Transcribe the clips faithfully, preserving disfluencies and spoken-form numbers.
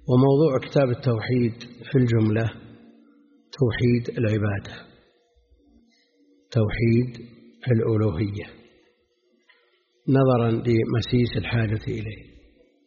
وموضوع كتاب التوحيد في الجملة توحيد العبادة، توحيد الألوهية، نظرا لمسيس الحاجة إليه.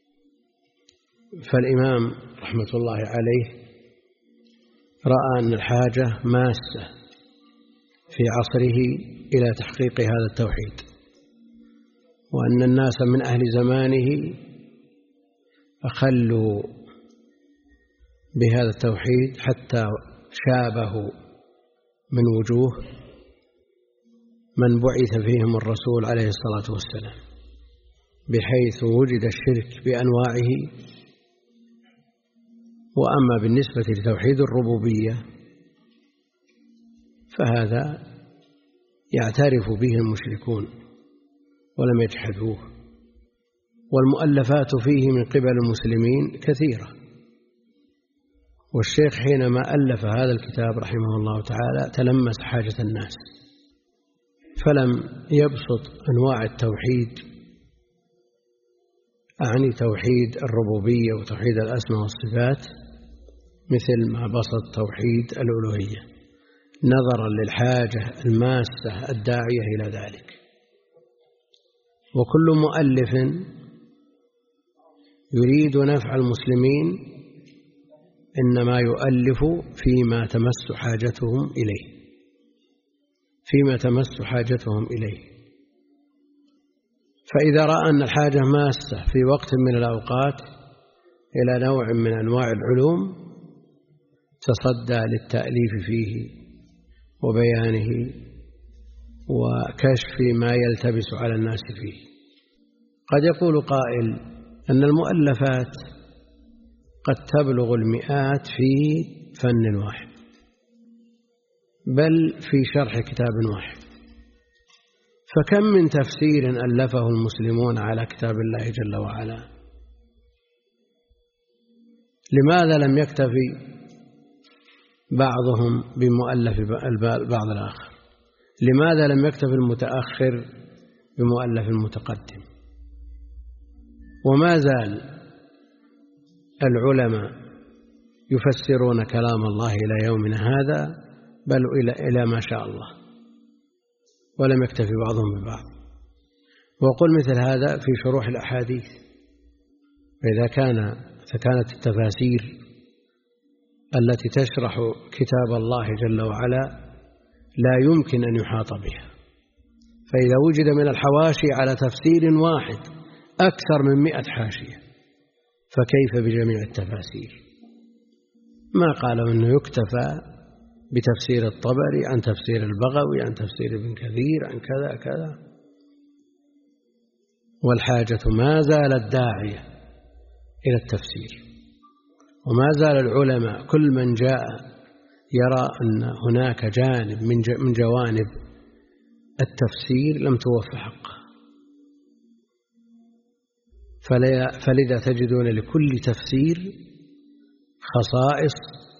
فالإمام رحمة الله عليه رأى أن الحاجة ماسة في عصره إلى تحقيق هذا التوحيد، وأن الناس من أهل زمانه أخلوا بهذا التوحيد حتى شابهوا من وجوه من بعث فيهم الرسول عليه الصلاة والسلام، بحيث وجد الشرك بأنواعه. وأما بالنسبة لتوحيد الربوبية فهذا يعترف به المشركون ولم يجحدوه، والمؤلفات فيه من قبل المسلمين كثيرة. والشيخ حينما ألف هذا الكتاب رحمه الله تعالى تلمس حاجة الناس، فلم يبسط أنواع التوحيد، أعني توحيد الربوبية وتوحيد الأسماء والصفات، مثل ما بسط توحيد الألوهية، نظرا للحاجة الماسة الداعية إلى ذلك. وكل مؤلف يريد نفع المسلمين إنما يؤلف فيما تمس حاجتهم إليه، فيما تمس حاجتهم إليه. فإذا رأى أن الحاجة ماسة في وقت من الأوقات إلى نوع من أنواع العلوم تصدى للتأليف فيه وبيانه وكشف ما يلتبس على الناس فيه. قد يقول قائل أن المؤلفات قد تبلغ المئات في فن واحد، بل في شرح كتاب واحد، فكم من تفسير ألفه المسلمون على كتاب الله جل وعلا. لماذا لم يكتفي بعضهم بمؤلف بعض الآخر؟ لماذا لم يكتفي المتأخر بمؤلف المتقدم؟ وما زال العلماء يفسرون كلام الله إلى يومنا هذا، بل إلى ما شاء الله، ولم يكتفي بعضهم ببعض. وقل مثل هذا في شروح الأحاديث، فإذا كان فكانت التفاسير التي تشرح كتاب الله جل وعلا لا يمكن أن يحاط بها، فإذا وجد من الحواشي على تفسير واحد أكثر من مئة حاشية، فكيف بجميع التفاسير؟ ما قالوا أنه يكتفى بتفسير الطبري عن تفسير البغوي عن تفسير ابن كثير عن كذا كذا. والحاجة ما زالت داعية إلى التفسير، وما زال العلماء كل من جاء يرى أن هناك جانب من جوانب التفسير لم توفى حقه، فلذا تجدون لكل تفسير خصائص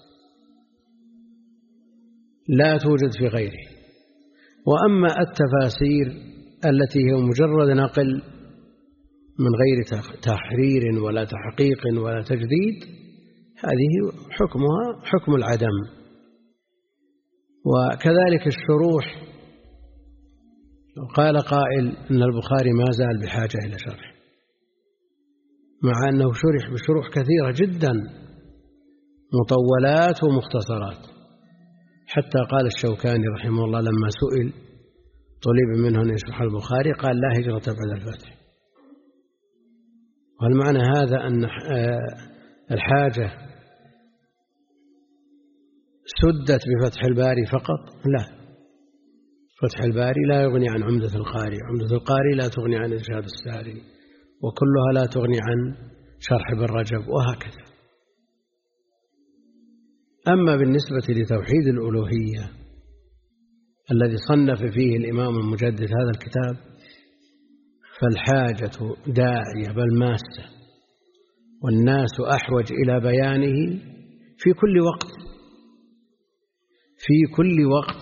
لا توجد في غيره. وأما التفاسير التي هي مجرد نقل من غير تحرير ولا تحقيق ولا تجديد، هذه حكمها حكم العدم. وكذلك الشروح، لو قال قائل أن البخاري ما زال بحاجة إلى شرح، مع أنه شرح بشروح كثيرة جدا مطولات ومختصرات. حتى قال الشوكاني رحمه الله لما سئل طلب منه أن يشرح البخاري قال لا هجرة بعد الفتح. والمعنى هذا أن الحاجة سدت بفتح الباري فقط؟ لا، فتح الباري لا يغني عن عمدة القاري، عمدة القاري لا تغني عن إرشاد الساري، وكلها لا تغني عن شرح ابن رجب، وهكذا. أما بالنسبة لتوحيد الألوهية الذي صنف فيه الإمام المجدد هذا الكتاب، فالحاجة داعية بل ماسة، والناس أحوج إلى بيانه في كل وقت، في كل وقت.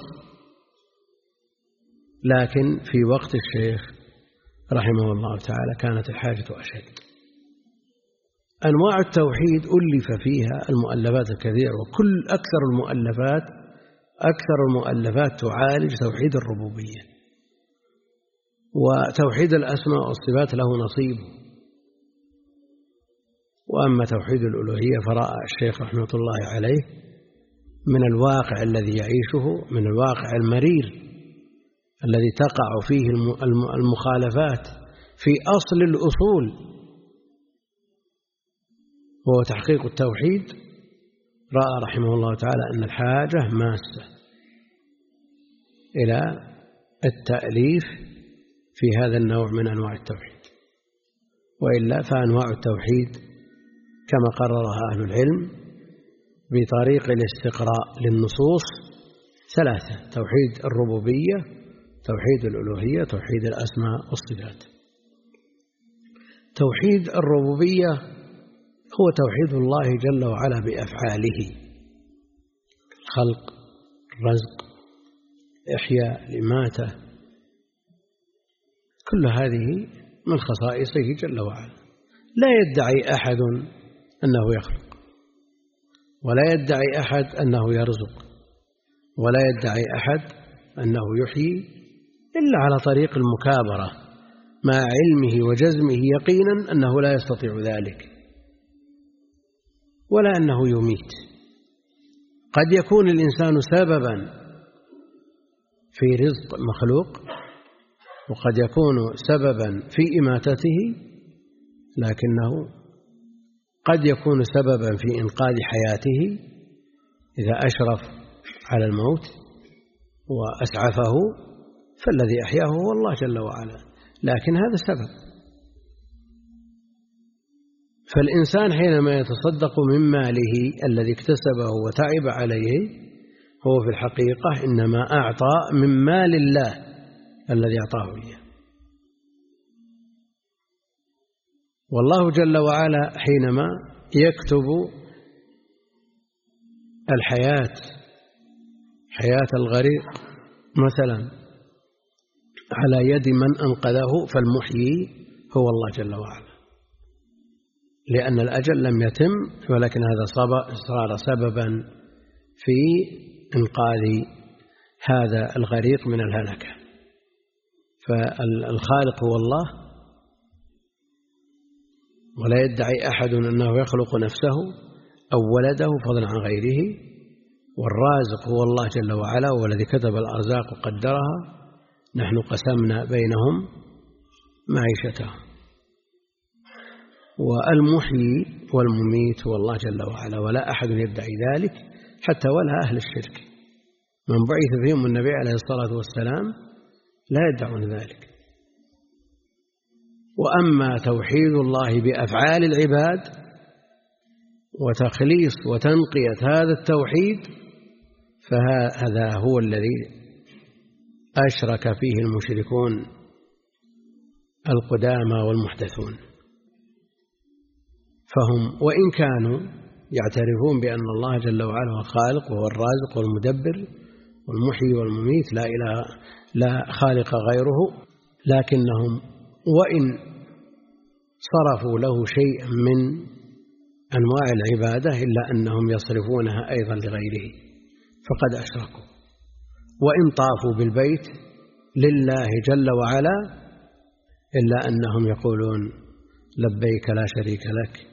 لكن في وقت الشيخ رحمه الله تعالى كانت الحاجة أشد. أنواع التوحيد ألف فيها المؤلفات الكثيرة، وكل أكثر المؤلفات أكثر المؤلفات تعالج توحيد الربوبية، وتوحيد الأسماء والصفات له نصيب. وأما توحيد الألوهية فرأى الشيخ رحمة الله عليه من الواقع الذي يعيشه، من الواقع المرير الذي تقع فيه المخالفات في أصل الأصول وهو تحقيق التوحيد، رأى رحمه الله تعالى أن الحاجة ماسة إلى التأليف في هذا النوع من أنواع التوحيد. وإلا فأنواع التوحيد كما قررها أهل العلم بطريق الاستقراء للنصوص ثلاثة: توحيد الربوبية، توحيد الألوهية، توحيد الأسماء والصفات. توحيد الربوبية هو توحيد الله جل وعلا بأفعاله: الخلق، الرزق، الإحياء، الإماتة، كل هذه من خصائصه جل وعلا. لا يدعي أحد أنه يخلق، ولا يدعي أحد أنه يرزق، ولا يدعي أحد أنه يحيي إلا على طريق المكابرة مع علمه وجزمه يقينا أنه لا يستطيع ذلك، ولا أنه يميت. قد يكون الإنسان سببا في رزق مخلوق، وقد يكون سببا في إماتته، لكنه قد يكون سببا في إنقاذ حياته إذا أشرف على الموت وأسعفه، فالذي أحياه هو الله جل وعلا، لكن هذا سبب. فالإنسان حينما يتصدق من ماله الذي اكتسبه وتعب عليه، هو في الحقيقة إنما أعطى من مال الله الذي أعطاه إياه. والله جل وعلا حينما يكتب الحياة، حياة الغريق مثلا، على يد من أنقذه، فالمحيي هو الله جل وعلا، لأن الأجل لم يتم، ولكن هذا صار سببا في إنقاذ هذا الغريق من الهلكة. فالخالق هو الله، ولا يدعي أحد أنه يخلق نفسه أو ولده فضلا عن غيره. والرازق هو الله جل وعلا، والذي كتب الأرزاق وقدرها، نحن قسمنا بينهم معيشتهم. والمحيي والمميت هو الله جل وعلا، ولا أحد يدعي ذلك حتى ولا أهل الشرك من بعث فيهم النبي عليه الصلاة والسلام لا يدعون ذلك. وأما توحيد الله بأفعال العباد وتخليص وتنقية هذا التوحيد، فهذا هو الذي أشرك فيه المشركون القدامى والمحدثون. فهم وإن كانوا يعترفون بأن الله جل وعلا هو الخالق وهو الرازق والمدبر والمحيي والمميت، لا إله لا خالق غيره، لكنهم وإن صرفوا له شيئا من أنواع العبادة إلا أنهم يصرفونها أيضا لغيره، فقد أشركوا. وإن طافوا بالبيت لله جل وعلا إلا أنهم يقولون لبيك لا شريك لك،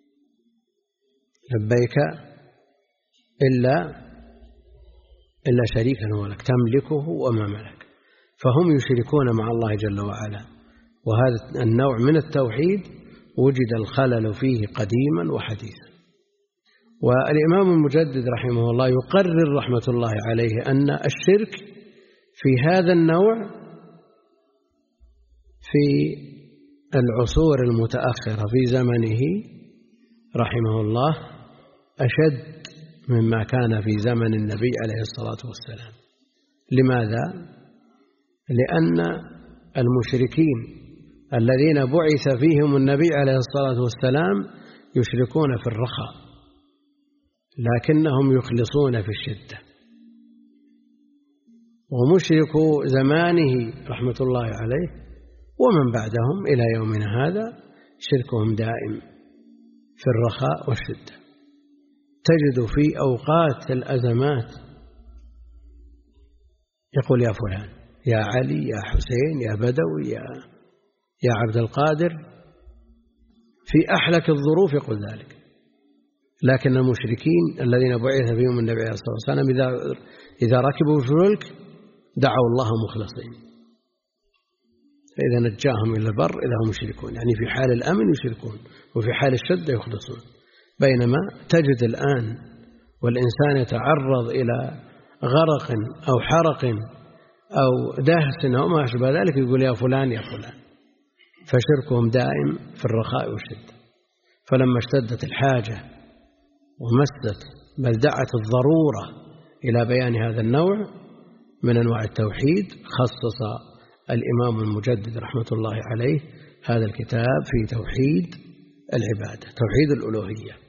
لبيك إلا إلا شريكا هو لك تملكه وما ملك. فهم يشركون مع الله جل وعلا. وهذا النوع من التوحيد وجد الخلل فيه قديما وحديثا. والإمام المجدد رحمه الله يقرر رحمة الله عليه أن الشرك في هذا النوع في العصور المتأخرة في زمنه رحمه الله أشد مما كان في زمن النبي عليه الصلاة والسلام. لماذا؟ لأن المشركين الذين بعث فيهم النبي عليه الصلاة والسلام يشركون في الرخاء، لكنهم يخلصون في الشدة. ومشركو زمانه رحمة الله عليه ومن بعدهم إلى يومنا هذا شركهم دائم في الرخاء والشدة. تجد في أوقات الأزمات يقول يا فلان، يا علي، يا حسين، يا بدوي، يا, يا عبد القادر، في أحلك الظروف يقول ذلك. لكن المشركين الذين بعث فيهم النبي صلى الله عليه وسلم إذا, إذا ركبوا في الفلك دعوا الله مخلصين، فإذا نجاهم إلى البر إذا هم يشركون، يعني في حال الأمن يشركون وفي حال الشدة يخلصون. بينما تجد الآن والإنسان يتعرض إلى غرق أو حرق أو دهس أو ما أشبه ذلك يقول يا فلان يا فلان، فشركهم دائم في الرخاء والشدة. فلما اشتدت الحاجة ومست بل دعت الضرورة إلى بيان هذا النوع من أنواع التوحيد خصص الإمام المجدد رحمة الله عليه هذا الكتاب في توحيد العبادة، توحيد الألوهية.